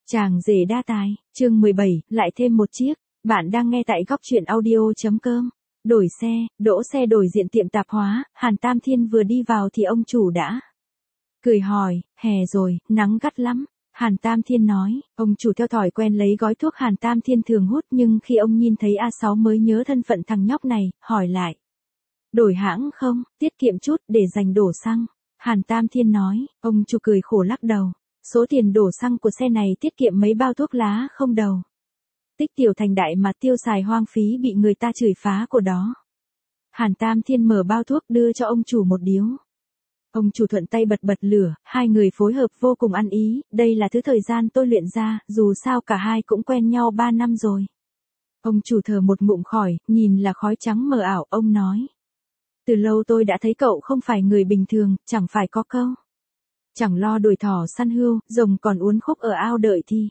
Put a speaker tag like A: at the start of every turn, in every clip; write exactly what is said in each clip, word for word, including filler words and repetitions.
A: Chàng rể đa tài, chương mười bảy, lại thêm một chiếc. Bạn đang nghe tại góc truyện audio.com. Đổi xe, đỗ xe đổi diện tiệm tạp hóa, Hàn Tam Thiên vừa đi vào thì ông chủ đã cười hỏi, hè rồi, nắng gắt lắm. Hàn Tam Thiên nói, ông chủ theo thói quen lấy gói thuốc Hàn Tam Thiên thường hút, nhưng khi ông nhìn thấy A sáu mới nhớ thân phận thằng nhóc này, hỏi lại. Đổi hãng không, tiết kiệm chút để dành đổ xăng. Hàn Tam Thiên nói, ông chủ cười khổ lắc đầu. Số tiền đổ xăng của xe này tiết kiệm mấy bao thuốc lá không đầu. Tích tiểu thành đại mà tiêu xài hoang phí bị người ta chửi phá của đó. Hàn Tam Thiên mở bao thuốc đưa cho ông chủ một điếu. Ông chủ thuận tay bật bật lửa, hai người phối hợp vô cùng ăn ý, đây là thứ thời gian tôi luyện ra, dù sao cả hai cũng quen nhau ba năm rồi. Ông chủ thở một ngụm khỏi, nhìn là khói trắng mờ ảo, ông nói. Từ lâu tôi đã thấy cậu không phải người bình thường, chẳng phải có câu. Chẳng lo đuổi thỏ săn hươu, rồng còn uốn khúc ở ao đợi thì.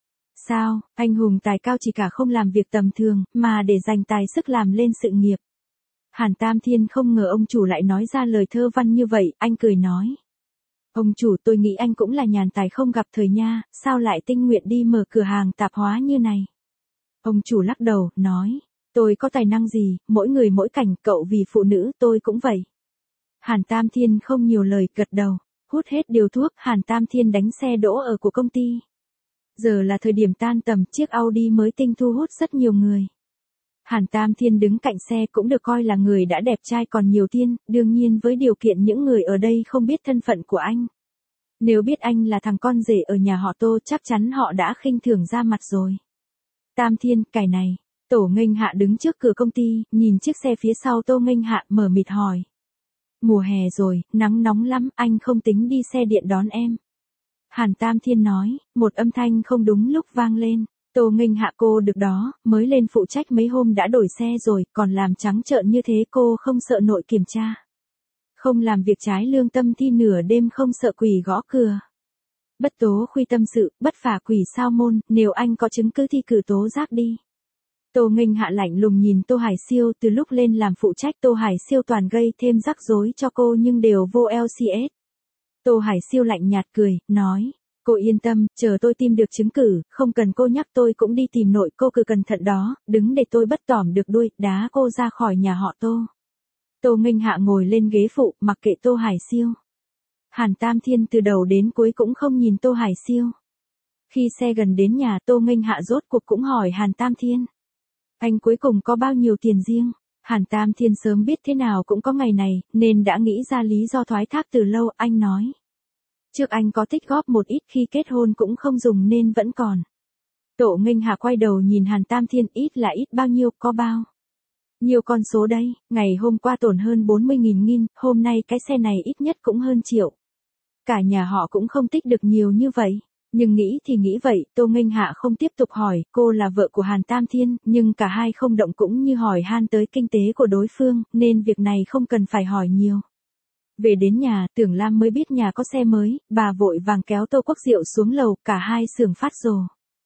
A: Sao, anh hùng tài cao chỉ cả không làm việc tầm thường, mà để dành tài sức làm lên sự nghiệp. Hàn Tam Thiên không ngờ ông chủ lại nói ra lời thơ văn như vậy, anh cười nói. Ông chủ, tôi nghĩ anh cũng là nhàn tài không gặp thời nha, sao lại tinh nguyện đi mở cửa hàng tạp hóa như này. Ông chủ lắc đầu, nói, tôi có tài năng gì, mỗi người mỗi cảnh, cậu vì phụ nữ, tôi cũng vậy. Hàn Tam Thiên không nhiều lời, gật đầu. Hút hết điều thuốc, Hàn Tam Thiên đánh xe đỗ ở của công ty. Giờ là thời điểm tan tầm, chiếc Audi mới tinh thu hút rất nhiều người. Hàn Tam Thiên đứng cạnh xe cũng được coi là người đã đẹp trai còn nhiều tiền, đương nhiên với điều kiện những người ở đây không biết thân phận của anh. Nếu biết anh là thằng con rể ở nhà họ Tô chắc chắn họ đã khinh thường ra mặt rồi. Tam Thiên, cài này. Tổ Nghênh Hạ đứng trước cửa công ty, nhìn chiếc xe phía sau Tô Nghênh Hạ mở mịt hỏi. Mùa hè rồi, nắng nóng lắm, anh không tính đi xe điện đón em. Hàn Tam Thiên nói, một âm thanh không đúng lúc vang lên. Tô Nghênh Hạ, cô được đó, mới lên phụ trách mấy hôm đã đổi xe rồi, còn làm trắng trợn như thế cô không sợ nội kiểm tra. Không làm việc trái lương tâm thi nửa đêm không sợ quỷ gõ cửa. Bất tố khuy tâm sự, bất phả quỷ sao môn, nếu anh có chứng cứ thì cử tố giác đi. Tô Nghênh Hạ lạnh lùng nhìn Tô Hải Siêu, từ lúc lên làm phụ trách Tô Hải Siêu toàn gây thêm rắc rối cho cô nhưng đều vô lờ xê ét. Tô Hải Siêu lạnh nhạt cười, nói, cô yên tâm, chờ tôi tìm được chứng cứ, không cần cô nhắc tôi cũng đi tìm nội, cô cứ cẩn thận đó, đứng để tôi bất tỏm được đuôi, đá cô ra khỏi nhà họ Tô. Tô Nghênh Hạ ngồi lên ghế phụ, mặc kệ Tô Hải Siêu. Hàn Tam Thiên từ đầu đến cuối cũng không nhìn Tô Hải Siêu. Khi xe gần đến nhà, Tô Nghênh Hạ rốt cuộc cũng hỏi Hàn Tam Thiên. Anh cuối cùng có bao nhiêu tiền riêng? Hàn Tam Thiên sớm biết thế nào cũng có ngày này, nên đã nghĩ ra lý do thoái thác từ lâu, anh nói. Trước anh có tích góp một ít khi kết hôn cũng không dùng nên vẫn còn. Tổ Nghênh Hạ quay đầu nhìn Hàn Tam Thiên, ít là ít bao nhiêu, có bao. Nhiều con số đây, ngày hôm qua tổn hơn bốn mươi nghìn nghìn, hôm nay cái xe này ít nhất cũng hơn triệu. Cả nhà họ cũng không tích được nhiều như vậy. Nhưng nghĩ thì nghĩ vậy, Tô Nghênh Hạ không tiếp tục hỏi, cô là vợ của Hàn Tam Thiên, nhưng cả hai không động cũng như hỏi han tới kinh tế của đối phương, nên việc này không cần phải hỏi nhiều. Về đến nhà, Tưởng Lam mới biết nhà có xe mới, bà vội vàng kéo Tô Quốc Diệu xuống lầu, cả hai sưởng phát rồ.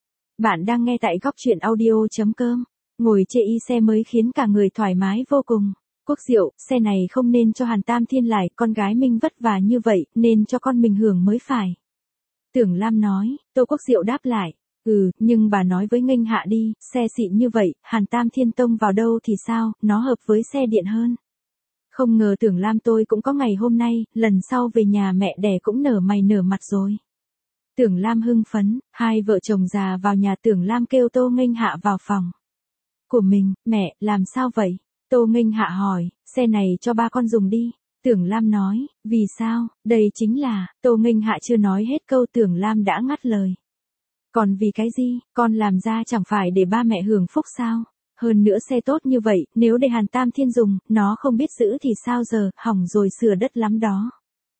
A: Bạn đang nghe tại góc truyện audio.com, ngồi chê y xe mới khiến cả người thoải mái vô cùng. Quốc Diệu, xe này không nên cho Hàn Tam Thiên lại, con gái mình vất vả như vậy, nên cho con mình hưởng mới phải. Tưởng Lam nói, Tô Quốc Diệu đáp lại, ừ, nhưng bà nói với Nghênh Hạ đi, xe xịn như vậy, Hàn Tam Thiên tông vào đâu thì sao, nó hợp với xe điện hơn. Không ngờ Tưởng Lam tôi cũng có ngày hôm nay, lần sau về nhà mẹ đẻ cũng nở mày nở mặt rồi. Tưởng Lam hưng phấn, hai vợ chồng già vào nhà, Tưởng Lam kêu Tô Nghênh Hạ vào phòng của mình, mẹ, làm sao vậy? Tô Nghênh Hạ hỏi, xe này cho ba con dùng đi. Tưởng Lam nói, vì sao, đây chính là, Tô Nghênh Hạ chưa nói hết câu Tưởng Lam đã ngắt lời. Còn vì cái gì, con làm ra chẳng phải để ba mẹ hưởng phúc sao? Hơn nữa xe tốt như vậy, nếu để Hàn Tam Thiên dùng, nó không biết giữ thì sao giờ, hỏng rồi sửa đất lắm đó.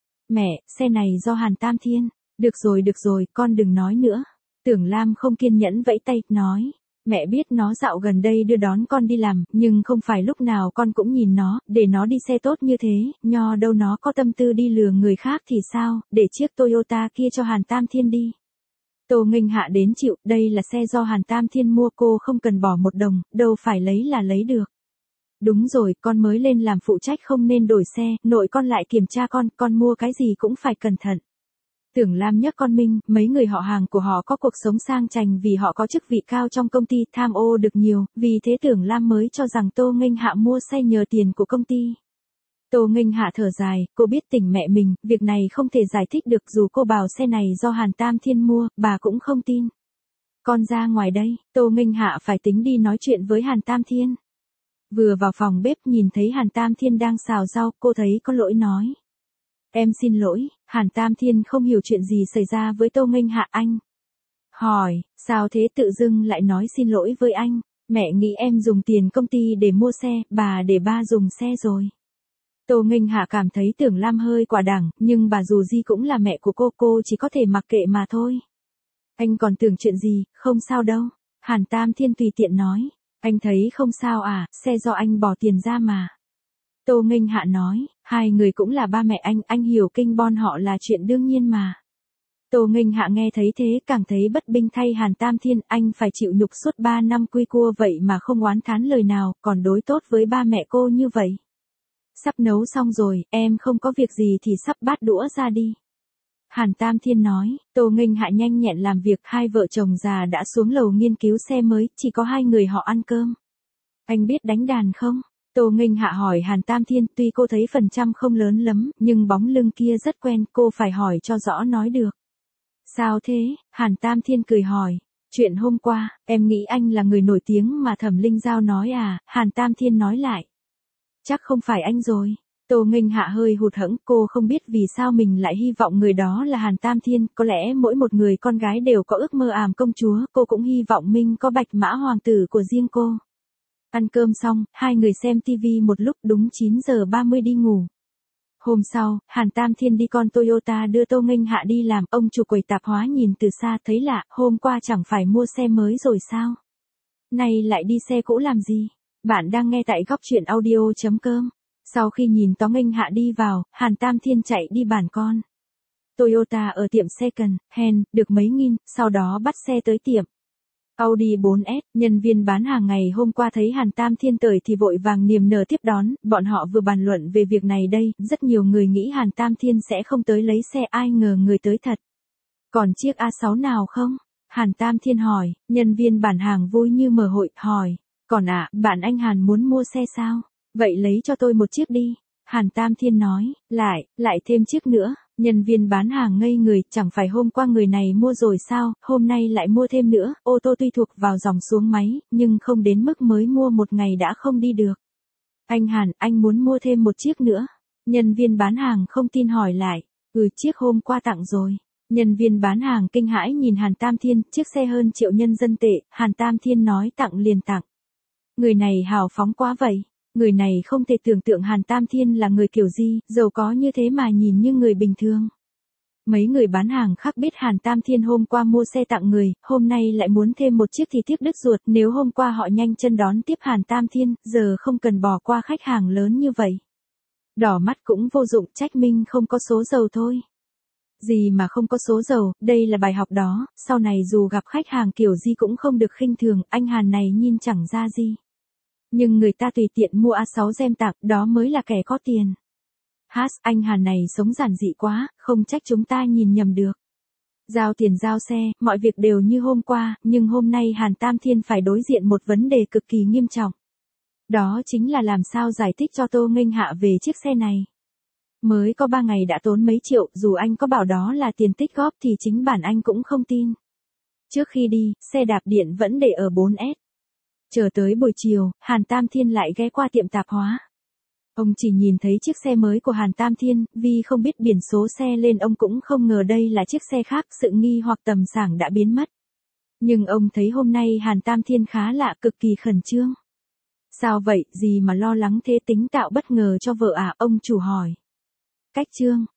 A: Mẹ, xe này do Hàn Tam Thiên. Được rồi được rồi, con đừng nói nữa. Tưởng Lam không kiên nhẫn vẫy tay, nói. Mẹ biết nó dạo gần đây đưa đón con đi làm, nhưng không phải lúc nào con cũng nhìn nó, để nó đi xe tốt như thế, nho đâu nó có tâm tư đi lừa người khác thì sao, để chiếc Toyota kia cho Hàn Tam Thiên đi. Tô Nghênh Hạ đến chịu, đây là xe do Hàn Tam Thiên mua, cô không cần bỏ một đồng, đâu phải lấy là lấy được. Đúng rồi, con mới lên làm phụ trách không nên đổi xe, nội con lại kiểm tra con, con mua cái gì cũng phải cẩn thận. Tưởng Lam nhấc con Minh, mấy người họ hàng của họ có cuộc sống sang chảnh vì họ có chức vị cao trong công ty, tham ô được nhiều, vì thế Tưởng Lam mới cho rằng Tô Nghênh Hạ mua xe nhờ tiền của công ty. Tô Nghênh Hạ thở dài, cô biết tình mẹ mình, việc này không thể giải thích được dù cô bảo xe này do Hàn Tam Thiên mua, bà cũng không tin. Con ra ngoài đây, Tô Nghênh Hạ phải tính đi nói chuyện với Hàn Tam Thiên. Vừa vào phòng bếp nhìn thấy Hàn Tam Thiên đang xào rau, cô thấy có lỗi nói. Em xin lỗi, Hàn Tam Thiên không hiểu chuyện gì xảy ra với Tô Nghênh Hạ anh. Hỏi, sao thế tự dưng lại nói xin lỗi với anh, mẹ nghĩ em dùng tiền công ty để mua xe, bà để ba dùng xe rồi. Tô Nghênh Hạ cảm thấy Tưởng Lam hơi quả đảng, nhưng bà dù gì cũng là mẹ của cô, cô chỉ có thể mặc kệ mà thôi. Anh còn tưởng chuyện gì, không sao đâu. Hàn Tam Thiên tùy tiện nói, anh thấy không sao à, xe do anh bỏ tiền ra mà. Tô Nghênh Hạ nói, hai người cũng là ba mẹ anh, anh hiểu kinh bon họ là chuyện đương nhiên mà. Tô Nghênh Hạ nghe thấy thế càng thấy bất bình thay Hàn Tam Thiên, anh phải chịu nhục suốt ba năm quy cua vậy mà không oán thán lời nào, còn đối tốt với ba mẹ cô như vậy. Sắp nấu xong rồi, em không có việc gì thì sắp bát đũa ra đi. Hàn Tam Thiên nói, Tô Nghênh Hạ nhanh nhẹn làm việc, hai vợ chồng già đã xuống lầu nghiên cứu xe mới, chỉ có hai người họ ăn cơm. Anh biết đánh đàn không? Tô Nghênh Hạ hỏi Hàn Tam Thiên, tuy cô thấy phần trăm không lớn lắm, nhưng bóng lưng kia rất quen, cô phải hỏi cho rõ nói được. Sao thế? Hàn Tam Thiên cười hỏi. Chuyện hôm qua, em nghĩ anh là người nổi tiếng mà Thẩm Linh Giao nói à? Hàn Tam Thiên nói lại. Chắc không phải anh rồi. Tô Nghênh Hạ hơi hụt hẫng, cô không biết vì sao mình lại hy vọng người đó là Hàn Tam Thiên, có lẽ mỗi một người con gái đều có ước mơ àm công chúa, cô cũng hy vọng mình có bạch mã hoàng tử của riêng cô. Ăn cơm xong, hai người xem tivi một lúc, đúng chín giờ ba mươi đi ngủ. Hôm sau, Hàn Tam Thiên đi con Toyota đưa Tô Nghênh Hạ đi làm, ông chủ quầy tạp hóa nhìn từ xa thấy lạ, hôm qua chẳng phải mua xe mới rồi sao? Nay lại đi xe cũ làm gì? Bạn đang nghe tại góc truyện audio chấm com. Sau khi nhìn Tô Nghênh Hạ đi vào, Hàn Tam Thiên chạy đi bàn con Toyota ở tiệm second hand, được mấy nghìn, sau đó bắt xe tới tiệm Audi bốn S, nhân viên bán hàng ngày hôm qua thấy Hàn Tam Thiên tới thì vội vàng niềm nở tiếp đón, bọn họ vừa bàn luận về việc này đây, rất nhiều người nghĩ Hàn Tam Thiên sẽ không tới lấy xe, ai ngờ người tới thật. Còn chiếc A sáu nào không? Hàn Tam Thiên hỏi, nhân viên bán hàng vui như mở hội, hỏi, còn ạ, à, bạn anh Hàn muốn mua xe sao? Vậy lấy cho tôi một chiếc đi. Hàn Tam Thiên nói, lại, lại thêm chiếc nữa. Nhân viên bán hàng ngây người, chẳng phải hôm qua người này mua rồi sao, hôm nay lại mua thêm nữa, ô tô tuy thuộc vào dòng xuống máy, nhưng không đến mức mới mua một ngày đã không đi được. Anh Hàn, anh muốn mua thêm một chiếc nữa. Nhân viên bán hàng không tin hỏi lại, ừ chiếc hôm qua tặng rồi. Nhân viên bán hàng kinh hãi nhìn Hàn Tam Thiên, chiếc xe hơn triệu nhân dân tệ, Hàn Tam Thiên nói tặng liền tặng. Người này hào phóng quá vậy. Người này không thể tưởng tượng Hàn Tam Thiên là người kiểu gì, giàu có như thế mà nhìn như người bình thường. Mấy người bán hàng khác biết Hàn Tam Thiên hôm qua mua xe tặng người, hôm nay lại muốn thêm một chiếc thì tiếc đứt ruột, nếu hôm qua họ nhanh chân đón tiếp Hàn Tam Thiên, giờ không cần bỏ qua khách hàng lớn như vậy. Đỏ mắt cũng vô dụng, trách mình không có số dầu thôi. Gì mà không có số dầu, đây là bài học đó, sau này dù gặp khách hàng kiểu gì cũng không được khinh thường, anh Hàn này nhìn chẳng ra gì. Nhưng người ta tùy tiện mua A sáu gem tặng, đó mới là kẻ có tiền. Hát, anh Hàn này sống giản dị quá, không trách chúng ta nhìn nhầm được. Giao tiền giao xe, mọi việc đều như hôm qua, nhưng hôm nay Hàn Tam Thiên phải đối diện một vấn đề cực kỳ nghiêm trọng. Đó chính là làm sao giải thích cho Tô Nghênh Hạ về chiếc xe này. Mới có ba ngày đã tốn mấy triệu, dù anh có bảo đó là tiền tích góp thì chính bản anh cũng không tin. Trước khi đi, xe đạp điện vẫn để ở bốn S. Chờ tới buổi chiều, Hàn Tam Thiên lại ghé qua tiệm tạp hóa. Ông chỉ nhìn thấy chiếc xe mới của Hàn Tam Thiên, vì không biết biển số xe lên ông cũng không ngờ đây là chiếc xe khác, sự nghi hoặc tầm sảng đã biến mất. Nhưng ông thấy hôm nay Hàn Tam Thiên khá lạ, cực kỳ khẩn trương. Sao vậy, gì mà lo lắng thế, tính tạo bất ngờ cho vợ à, ông chủ hỏi. Cách trương,